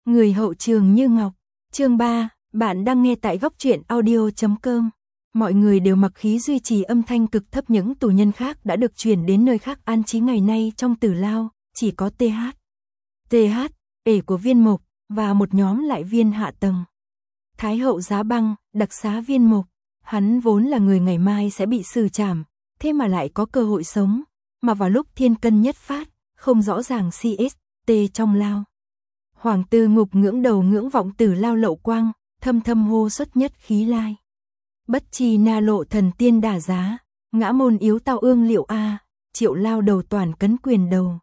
Người hậu trường như ngọc. Chương 3, bạn đang nghe tại góc truyện audio.com. Mọi người đều mặc khí duy trì âm thanh cực thấp, những tù nhân khác đã được chuyển đến nơi khác an trí ngày nay trong tử lao, chỉ có ể của viên mục và một nhóm lại viên hạ tầng. Thái hậu Giá Băng, đặc xá viên mục, hắn vốn là người ngày mai sẽ bị xử trảm, thế mà lại có cơ hội sống, mà vào lúc thiên cân nhất phát, không rõ ràng CST trong lao. Hoàng Tư Ngục ngưỡng đầu ngưỡng vọng tử lao lậu quang, thâm thâm hô xuất nhất khí lai. Bất chi na lộ thần tiên đả giá, ngã môn yếu tao ương liệu a, triệu lao đầu toàn cấn quyền đầu.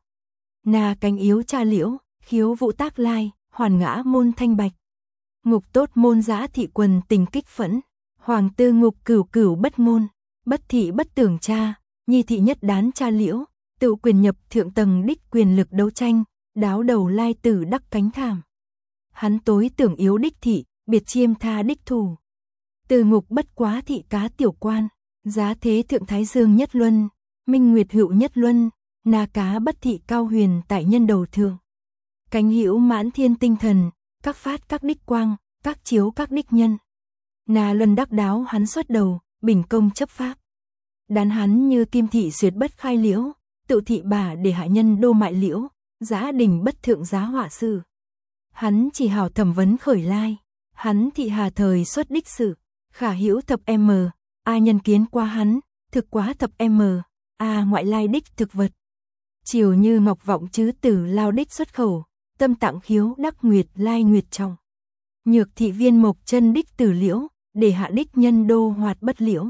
Na cánh yếu cha liễu, khiếu vũ tác lai, hoàn ngã môn thanh bạch. Ngục tốt môn giã thị quần tình kích phẫn, Hoàng Tư Ngục cửu cửu bất ngôn, bất thị bất tưởng cha, nhi thị nhất đán cha liễu, tự quyền nhập thượng tầng đích quyền lực đấu tranh, đáo đầu lai tử đắc cánh thảm. Hắn tối tưởng yếu đích thị, biệt chiêm tha đích thủ. Từ ngục bất quá thị cá tiểu quan, giá thế thượng thái dương nhất luân, minh nguyệt hữu nhất luân, na cá bất thị cao huyền tại nhân đầu thượng. Cánh hữu mãn thiên tinh thần, các phát các đích quang, các chiếu các đích nhân. Na luân đắc đáo hắn xuất đầu, bình công chấp pháp. Đán hắn như kim thị duyệt bất khai liễu, tự thị bà để hạ nhân đô mại liễu, giá đình bất thượng giá họa sư. Hắn chỉ hảo thẩm vấn khởi lai, hắn thị hà thời xuất đích sự, khả hữu thập m, a nhân kiến qua hắn, thực quá thập m, a ngoại lai đích thực vật. Chiều như ngọc vọng chứ tử lao đích xuất khẩu, tâm tạng khiếu đắc nguyệt lai nguyệt trọng. Nhược thị viên mộc chân đích tử liễu, để hạ đích nhân đô hoạt bất liễu.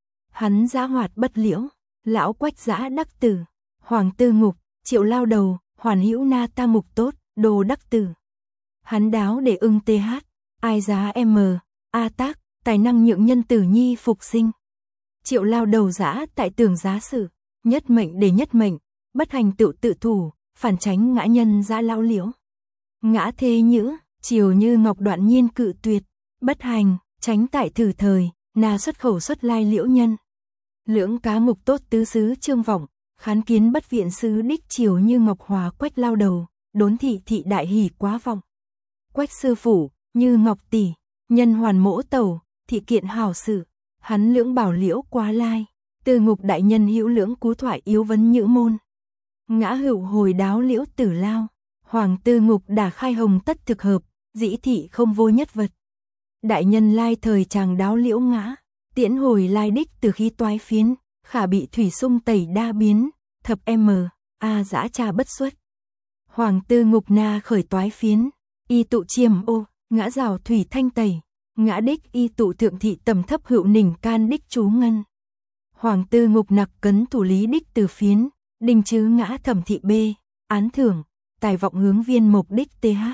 Hắn giá hoạt bất liễu, lão quách giã đắc tử, Hoàng Tư Ngục, triệu lao đầu, hoàn hữu na ta mục tốt, đồ đắc tử. Hắn đáo để ưng th, ai giá m, a tác, tài năng nhượng nhân tử nhi phục sinh. Triệu lao đầu giã tại tường giá sự, nhất mệnh để nhất mệnh, bất hành tự thủ, phản tránh ngã nhân giã lão liễu. Ngã thế nhữ, chiều như ngọc đoạn nhiên cự tuyệt, bất hành, tránh tại thử thời, na xuất khẩu xuất lai liễu nhân. Lưỡng cá ngục tốt tứ sứ trương vọng, khán kiến bất viện sứ đích chiều như ngọc hòa quách lao đầu, đốn thị đại hỉ quá vọng. Quách sư phủ, như ngọc tỷ, nhân hoàn mỗ tẩu, thị kiện hảo sự, hắn lưỡng bảo liễu quá lai, từ ngục đại nhân hữu lưỡng cú thoại yếu vấn nhữ môn. Ngã hữu hồi đáo liễu tử lao, Hoàng Tư Ngục đả khai hồng tất thực hợp, dĩ thị không vô nhất vật. Đại nhân lai thời chàng đáo liễu ngã, tiễn hồi lai đích từ khí toái phiến, khả bị thủy sung tẩy đa biến, thập m, a giã trà bất xuất. Hoàng Tư Ngục na khởi toái phiến, y tụ chiêm ô, ngã rào thủy thanh tẩy, ngã đích y tụ thượng thị tầm thấp hữu nỉnh can đích chú ngân. Hoàng Tư Ngục nặc cấn thủ lý đích từ phiến, đình chứ ngã thẩm thị b, án thưởng, tài vọng hướng viên mục đích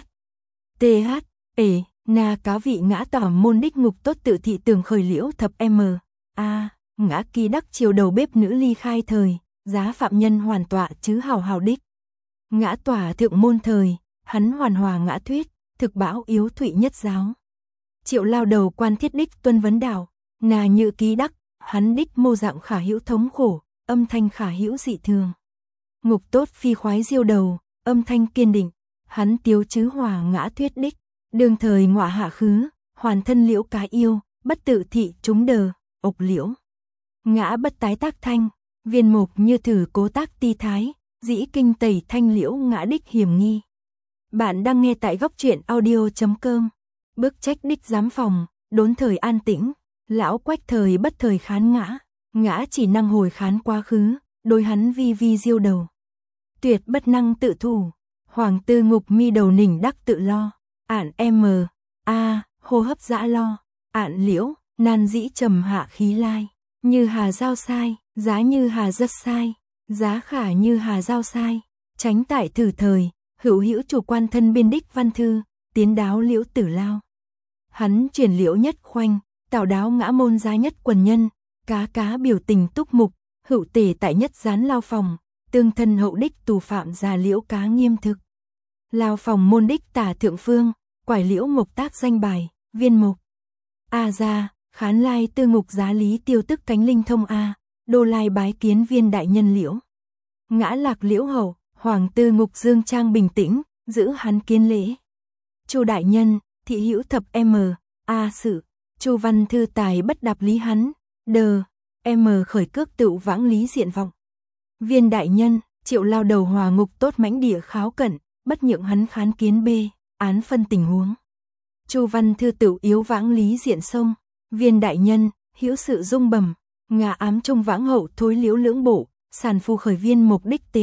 ể, na cá vị ngã tỏ môn đích ngục tốt tự thị tường khởi liễu thập m, a, ngã kỳ đắc chiều đầu bếp nữ ly khai thời, giá phạm nhân hoàn tọa chứ hào hào đích. Ngã tỏa thượng môn thời, hắn hoàn hòa ngã thuyết, thực bão yếu thụy nhất giáo. Triệu lao đầu quan thiết đích tuân vấn đạo, nà như ký đắc, hắn đích mô dạng khả hữu thống khổ, âm thanh khả hữu dị thường. Ngục tốt phi khoái diêu đầu, âm thanh kiên định, hắn tiếu chứ hòa ngã thuyết đích, đương thời ngọa hạ khứ, hoàn thân liễu cá yêu, bất tự thị chúng đờ, ộc liễu. Ngã bất tái tác thanh, viên mục như thử cố tác ti thái, dĩ kinh tẩy thanh liễu ngã đích hiểm nghi. Bạn đang nghe tại góc truyện audio.com. Bức trách đích giám phòng, đốn thời an tĩnh, lão quách thời bất thời khán ngã, ngã chỉ năng hồi khán quá khứ, đôi hắn vi diêu đầu. Tuyệt bất năng tự thủ, Hoàng Tư Ngục mi đầu nỉnh đắc tự lo, ạn m, a, hô hấp dã lo, ạn liễu, nan dĩ trầm hạ khí lai, như hà giao sai, giá như hà rất sai, giá khả như hà giao sai, tránh tại thử thời, hữu chủ quan thân biên đích văn thư, tiến đáo liễu tử lao. Hắn truyền liễu nhất khoanh, tạo đáo ngã môn giá nhất quần nhân, cá biểu tình túc mục, hữu tề tại nhất gián lao phòng, tương thân hậu đích tù phạm già liễu cá nghiêm thực. Lao phòng môn đích tả thượng phương, quải liễu mục tác danh bài, viên mục. A ra, khán lai tư ngục giá lý tiêu tức cánh linh thông a, đô lai bái kiến viên đại nhân liễu. Ngã lạc liễu hậu, Hoàng Tư Ngục dương trang bình tĩnh, giữ hắn kiến lễ. Chu đại nhân, thị hữu thập m, a sự, Chu văn thư tài bất đạp lý hắn, đờ, m khởi cước tựu vãng lý diện vọng. Viên đại nhân, Triệu lao đầu hòa ngục tốt mãnh địa kháo cận, bất nhượng hắn khán kiến b, án phân tình huống. Chu văn thư tựu yếu vãng lý diện sông. Viên đại nhân, hữu sự dung bầm, ngà ám trung vãng hậu thối liễu lưỡng bộ, sàn phu khởi viên mục đích th.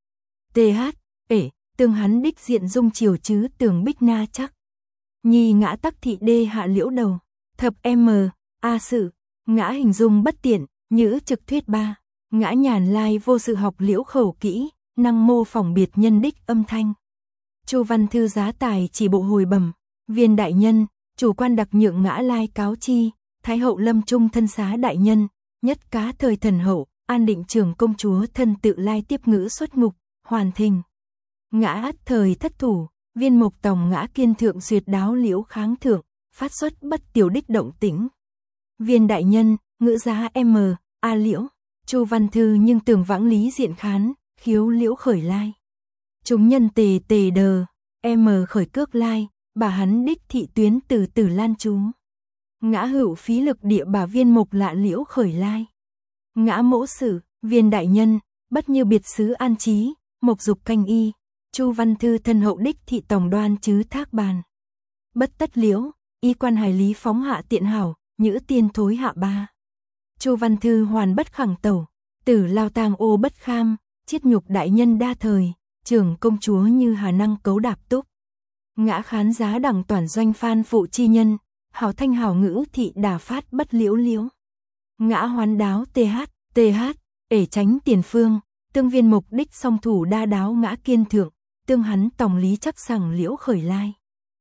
Tương hắn đích diện dung chiều chứ tường bích na chắc. Nhi ngã tắc thị đê hạ liễu đầu, thập m, a sự, ngã hình dung bất tiện, nhữ trực thuyết ba, ngã nhàn lai vô sự học liễu khẩu kỹ, năng mô phỏng biệt nhân đích âm thanh. Chu văn thư giá tài chỉ bộ hồi bẩm, viên đại nhân, chủ quan đặc nhượng ngã lai cáo chi, thái hậu lâm trung thân xá đại nhân, nhất cá thời thần hậu, an định trưởng công chúa thân tự lai tiếp ngữ xuất ngục, hoàn thình. Ngã thời thất thủ, viên mục tòng ngã kiên thượng duyệt đáo liễu kháng thượng, phát xuất bất tiểu đích động tĩnh. Viên đại nhân, ngữ giá m, a liễu, Chu văn thư nhưng tường vãng lý diện khán, khiếu liễu khởi lai. Chúng nhân tề tề đờ, m khởi cước lai, bà hắn đích thị tuyến từ từ lan chú. Ngã hữu phí lực địa bà viên mục lạ liễu khởi lai. Ngã mỗ sử, viên đại nhân, bất như biệt xứ an trí, mộc dục canh y, Chu văn thư thân hậu đích thị tổng đoan chứ thác bàn. Bất tất liễu, y quan hài lý phóng hạ tiện hảo, nhữ tiên thối hạ ba. Chu văn thư hoàn bất khẳng tẩu, tử lao tang ô bất kham, chiết nhục đại nhân đa thời, trưởng công chúa như hà năng cấu đạp túc. Ngã khán giá đẳng toàn doanh phan phụ chi nhân, hảo thanh hảo ngữ thị đà phát bất liễu liễu. Ngã hoán đáo th, tránh tiền phương, tương viên mục đích song thủ đa đáo ngã kiên thượng, tương hắn tòng lý chắc sẳng liễu khởi lai.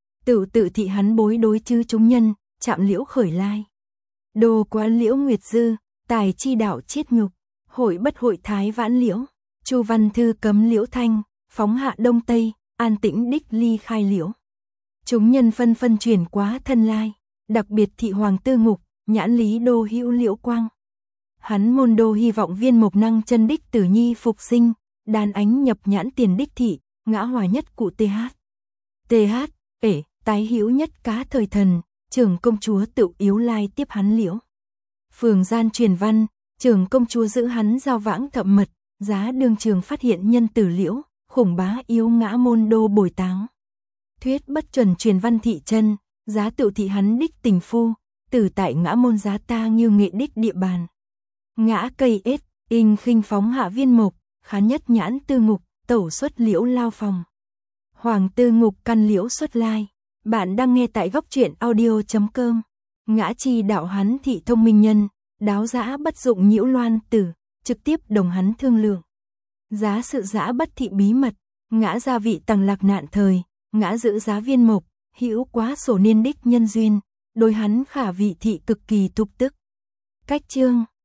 Tự thị hắn bối đối chứ chúng nhân, chạm liễu khởi lai. Đồ quá liễu nguyệt dư, tài chi đạo chiết nhục, hội bất hội thái vãn liễu. Chu văn thư cấm liễu thanh, phóng hạ đông tây, an tĩnh đích ly khai liễu. Chúng nhân phân phân chuyển quá thân lai, đặc biệt thị hoàng tư ngục, nhãn lý đô hữu liễu quang. Hắn môn đô hy vọng viên mục năng chân đích tử nhi phục sinh, đàn ánh nhập nhãn tiền đích thị, ngã hòa nhất cụ th, tái hữu nhất cá thời thần, trưởng công chúa tự yếu lai tiếp hắn liễu. Phường gian truyền văn, trưởng công chúa giữ hắn giao vãng thậm mật, giá đương trường phát hiện nhân tử liễu, khủng bá yếu ngã môn đô bồi táng. Thuyết bất chuẩn truyền văn thị chân, giá tự thị hắn đích tình phu, tử tại ngã môn giá ta nghiêu nghệ đích địa bàn. Ngã cây ết, in khinh phóng hạ viên mục, khán nhất nhãn tư ngục, tẩu xuất liễu lao phòng. Hoàng tư ngục căn liễu xuất lai. Bạn đang nghe tại góc truyện audio.com. Ngã chi đạo hắn thị thông minh nhân, đáo dã bất dụng nhiễu loan tử, trực tiếp đồng hắn thương lượng. Giá sự dã bất thị bí mật, ngã gia vị tầng lạc nạn thời, ngã giữ giá viên mục, hữu quá sổ niên đích nhân duyên, đối hắn khả vị thị cực kỳ tục tức. Cách chương